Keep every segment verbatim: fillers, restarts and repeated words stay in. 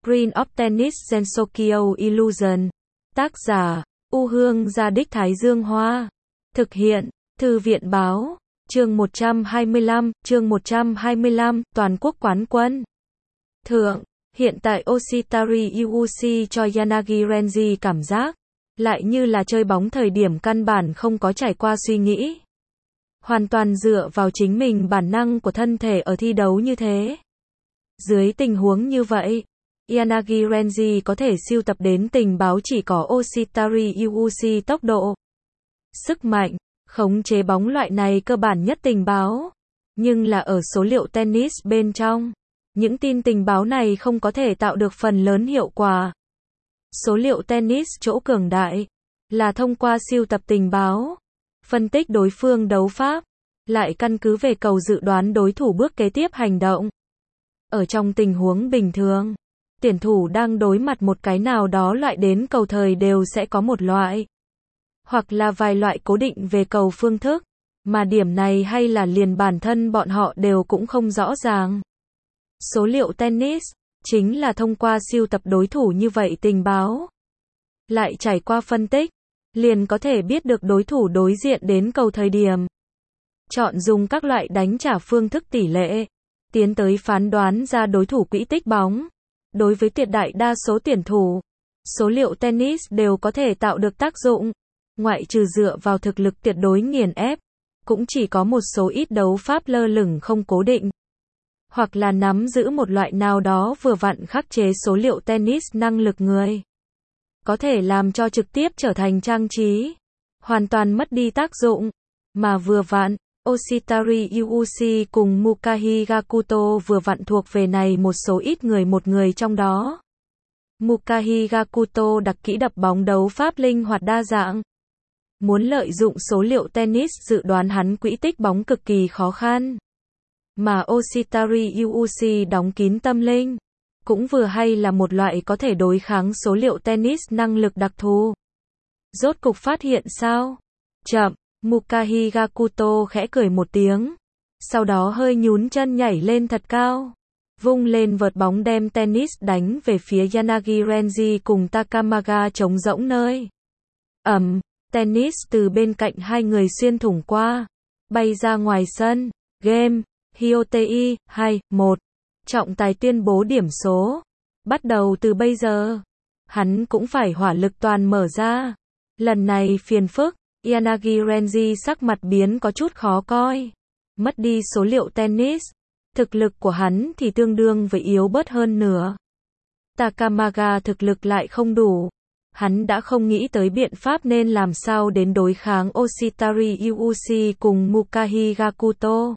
Green of Tennis Gensokyo Illusion. Tác giả, U Hương Gia Đích Thái Dương Hoa. Thực hiện, Thư viện Báo. Chương một trăm hai mươi lăm, chương một trăm hai mươi lăm, toàn quốc quán quân. Thượng, hiện tại Oshitari Yuuchi cho Yanagi Renji cảm giác, lại như là chơi bóng thời điểm căn bản không có trải qua suy nghĩ. Hoàn toàn dựa vào chính mình bản năng của thân thể ở thi đấu như thế. Dưới tình huống như vậy, Yanagi Renji có thể sưu tập đến tình báo chỉ có Oshitari Yuuchi tốc độ, sức mạnh, khống chế bóng loại này cơ bản nhất tình báo. Nhưng là ở số liệu tennis bên trong, những tin tình báo này không có thể tạo được phần lớn hiệu quả. Số liệu tennis chỗ cường đại là thông qua sưu tập tình báo, phân tích đối phương đấu pháp, lại căn cứ về cầu dự đoán đối thủ bước kế tiếp hành động. Ở trong tình huống bình thường, tuyển thủ đang đối mặt một cái nào đó loại đến cầu thời đều sẽ có một loại, hoặc là vài loại cố định về cầu phương thức, mà điểm này hay là liền bản thân bọn họ đều cũng không rõ ràng. Số liệu tennis chính là thông qua sưu tập đối thủ như vậy tình báo, lại trải qua phân tích, liền có thể biết được đối thủ đối diện đến cầu thời điểm. Chọn dùng các loại đánh trả phương thức tỷ lệ, tiến tới phán đoán ra đối thủ quỹ tích bóng. Đối với tuyệt đại đa số tuyển thủ, số liệu tennis đều có thể tạo được tác dụng, ngoại trừ dựa vào thực lực tuyệt đối nghiền ép, cũng chỉ có một số ít đấu pháp lơ lửng không cố định, hoặc là nắm giữ một loại nào đó vừa vặn khắc chế số liệu tennis năng lực người, có thể làm cho trực tiếp trở thành trang trí, hoàn toàn mất đi tác dụng, mà vừa vặn, Oshitari Yuuchi cùng Mukahi Gakuto vừa vặn thuộc về này một số ít người một người trong đó. Mukahi Gakuto đặc kỹ đập bóng đấu pháp linh hoạt đa dạng. Muốn lợi dụng số liệu tennis dự đoán hắn quỹ tích bóng cực kỳ khó khăn. Mà Oshitari Yuuchi đóng kín tâm linh, cũng vừa hay là một loại có thể đối kháng số liệu tennis năng lực đặc thù. Rốt cục phát hiện sao? Chậm, Mukahi Gakuto khẽ cười một tiếng, sau đó hơi nhún chân nhảy lên thật cao, vung lên vợt bóng đem tennis đánh về phía Yanagi Renji cùng Takamaga trống rỗng nơi. Ầm, tennis từ bên cạnh hai người xuyên thủng qua, bay ra ngoài sân. Game, Hyotei, hai, một. Trọng tài tuyên bố điểm số. Bắt đầu từ bây giờ, hắn cũng phải hỏa lực toàn mở ra. Lần này phiền phức, Yanagi Renji sắc mặt biến có chút khó coi. Mất đi số liệu tennis, thực lực của hắn thì tương đương với yếu bớt hơn nửa. Takamaga thực lực lại không đủ. Hắn đã không nghĩ tới biện pháp nên làm sao đến đối kháng Oshitari Yuuchi cùng Mukahi Gakuto.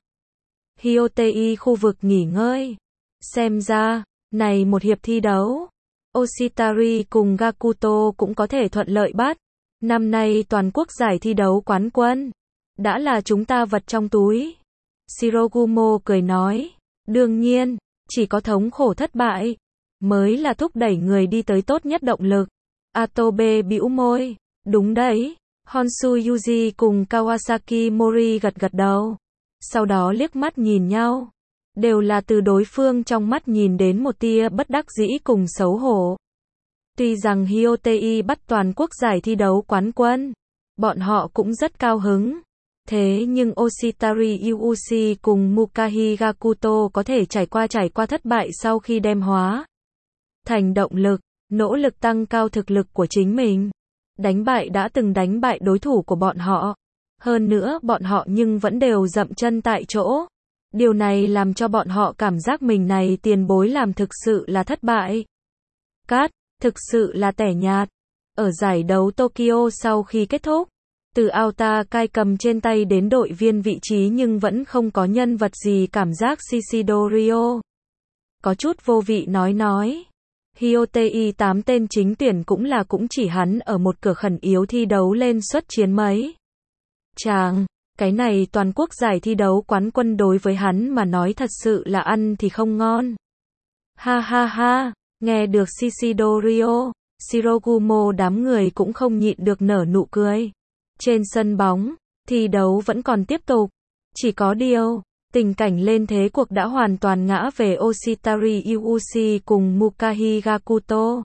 Hyotei khu vực nghỉ ngơi. Xem ra, này một hiệp thi đấu, Oshitari cùng Gakuto cũng có thể thuận lợi bắt. Năm nay toàn quốc giải thi đấu quán quân, đã là chúng ta vật trong túi. Shirogumo cười nói, đương nhiên, chỉ có thống khổ thất bại, mới là thúc đẩy người đi tới tốt nhất động lực. Atobe bĩu môi, đúng đấy. Honshu Yuji cùng Kawasaki Mori gật gật đầu, sau đó liếc mắt nhìn nhau, đều là từ đối phương trong mắt nhìn đến một tia bất đắc dĩ cùng xấu hổ. Tuy rằng Hyotei bắt toàn quốc giải thi đấu quán quân, bọn họ cũng rất cao hứng. Thế nhưng Oshitari Yuuchi cùng Mukahi Gakuto có thể trải qua trải qua thất bại sau khi đem hóa thành động lực, nỗ lực tăng cao thực lực của chính mình. Đánh bại đã từng đánh bại đối thủ của bọn họ. Hơn nữa bọn họ nhưng vẫn đều dậm chân tại chỗ. Điều này làm cho bọn họ cảm giác mình này tiền bối làm thực sự là thất bại. Cát, thực sự là tẻ nhạt. Ở giải đấu Tokyo sau khi kết thúc, từ Aota Kai cầm trên tay đến đội viên vị trí nhưng vẫn không có nhân vật gì cảm giác Shishido Ryo. Có chút vô vị nói nói. Hyotei tám tên chính tuyển cũng là cũng chỉ hắn ở một cửa khẩn yếu thi đấu lên xuất chiến mấy. Chàng, cái này toàn quốc giải thi đấu quán quân đối với hắn mà nói thật sự là ăn thì không ngon. Ha ha ha, nghe được Shishido Ryo, Shirogumo đám người cũng không nhịn được nở nụ cười. Trên sân bóng, thi đấu vẫn còn tiếp tục. Chỉ có điều, Tình cảnh lên thế cuộc đã hoàn toàn ngã về Oshitari Yuuchi cùng Mukahi Gakuto.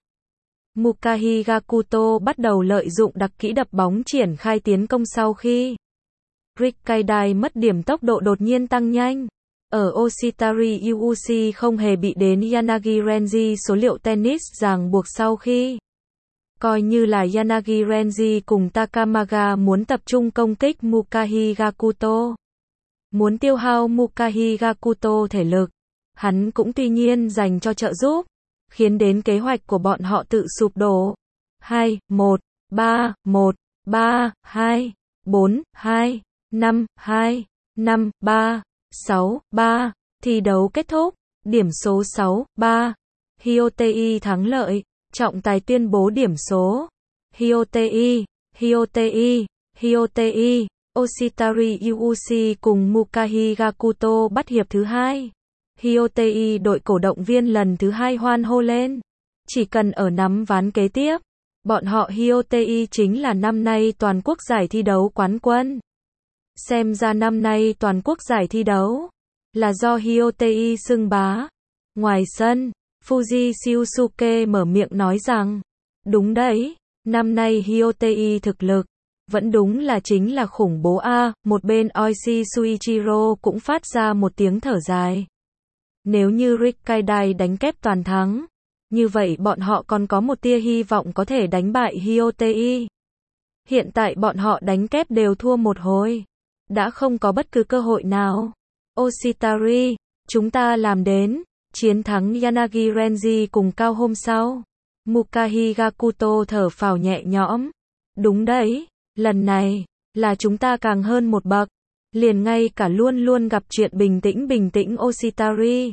Mukahi Gakuto bắt đầu lợi dụng đặc kỹ đập bóng triển khai tiến công sau khi Rikkaidai mất điểm, tốc độ đột nhiên tăng nhanh. Ở Oshitari Yuuchi không hề bị đến Yanagi Renji số liệu tennis ràng buộc sau khi coi như là Yanagi Renji cùng Takamaga muốn tập trung công kích Mukahi Gakuto. Muốn tiêu hao Mukahi Gakuto thể lực, hắn cũng tuy nhiên dành cho trợ giúp, khiến đến kế hoạch của bọn họ tự sụp đổ. hai, một, ba, một, ba, hai, bốn, hai, năm, hai, năm, ba, sáu, ba. Thi đấu kết thúc, điểm số sáu, ba. Hyotei thắng lợi, trọng tài tuyên bố điểm số. Hyotei, Hyotei, Hyotei. Oshitari Yuuchi cùng Mukahi Gakuto bắt hiệp thứ hai. Hyotei đội cổ động viên lần thứ hai hoan hô lên. Chỉ cần ở nắm ván kế tiếp, bọn họ Hyotei chính là năm nay toàn quốc giải thi đấu quán quân. Xem ra năm nay toàn quốc giải thi đấu là do Hyotei xưng bá. Ngoài sân, Fuji Shiosuke mở miệng nói rằng, đúng đấy, năm nay Hyotei thực lực vẫn đúng là chính là khủng bố a. Một bên Oishi Suichiro cũng phát ra một tiếng thở dài. Nếu như Rikkaidai đánh kép toàn thắng, như vậy bọn họ còn có một tia hy vọng có thể đánh bại Hyotei. Hiện tại bọn họ đánh kép đều thua một hồi, đã không có bất cứ cơ hội nào. Oshitari, chúng ta làm đến, chiến thắng Yanagi Renji cùng cao hôm sau. Mukahi Gakuto thở phào nhẹ nhõm. Đúng đấy, lần này, là chúng ta càng hơn một bậc. Liền ngay cả luôn luôn gặp chuyện bình tĩnh bình tĩnh Oshitari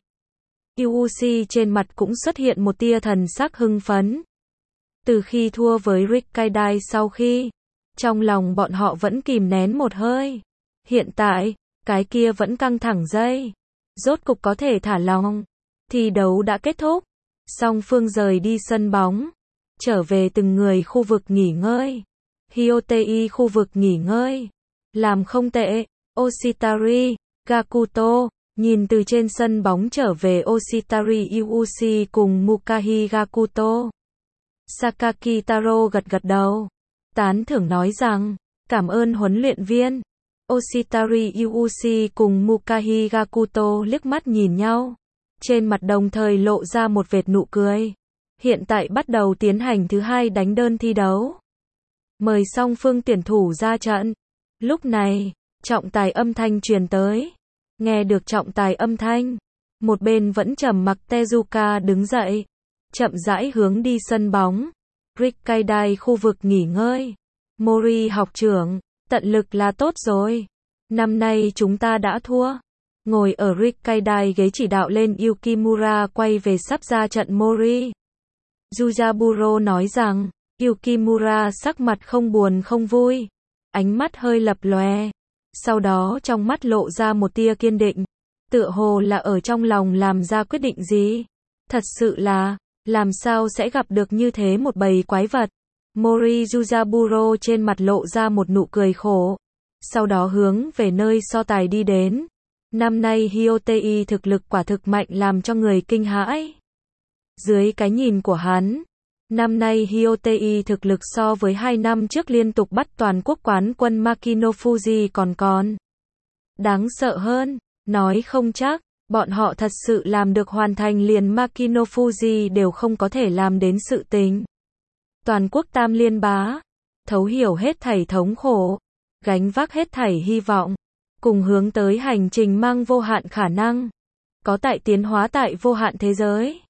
Yuuchi trên mặt cũng xuất hiện một tia thần sắc hưng phấn. Từ khi thua với Rikkaidai sau khi, trong lòng bọn họ vẫn kìm nén một hơi. Hiện tại, cái kia vẫn căng thẳng dây. Rốt cục có thể thả lỏng. Thi đấu đã kết thúc. Song phương rời đi sân bóng. Trở về từng người khu vực nghỉ ngơi. Hyotei khu vực nghỉ ngơi. Làm không tệ. Oshitari, Gakuto, nhìn từ trên sân bóng trở về Oshitari Yuuchi cùng Mukahi Gakuto. Sakaki Taro gật gật đầu. Tán thưởng nói rằng, cảm ơn huấn luyện viên. Oshitari Yuuchi cùng Mukahi Gakuto liếc mắt nhìn nhau. Trên mặt đồng thời lộ ra một vệt nụ cười. Hiện tại bắt đầu tiến hành thứ hai đánh đơn thi đấu. Mời song phương tuyển thủ ra trận. Lúc này, trọng tài âm thanh truyền tới. Nghe được trọng tài âm thanh, một bên vẫn trầm mặc Tezuka đứng dậy, chậm rãi hướng đi sân bóng. Rikkaidai khu vực nghỉ ngơi. Mori học trưởng, tận lực là tốt rồi. Năm nay chúng ta đã thua. Ngồi ở Rikkaidai ghế chỉ đạo lên Yukimura quay về sắp ra trận Mori. Yujaburo nói rằng, Yukimura sắc mặt không buồn không vui, ánh mắt hơi lập lòe. Sau đó trong mắt lộ ra một tia kiên định, tựa hồ là ở trong lòng làm ra quyết định gì. Thật sự là, làm sao sẽ gặp được như thế một bầy quái vật. Mori Yujaburo trên mặt lộ ra một nụ cười khổ. Sau đó hướng về nơi so tài đi đến. Năm nay Hyotei thực lực quả thực mạnh làm cho người kinh hãi. Dưới cái nhìn của hắn, năm nay Hyotei thực lực so với hai năm trước liên tục bắt toàn quốc quán quân Makino Fuji còn còn đáng sợ hơn. Nói không chắc, bọn họ thật sự làm được hoàn thành liền Makino Fuji đều không có thể làm đến sự tình. Toàn quốc tam liên bá, thấu hiểu hết thảy thống khổ, gánh vác hết thảy hy vọng, cùng hướng tới hành trình mang vô hạn khả năng, có tại tiến hóa tại vô hạn thế giới.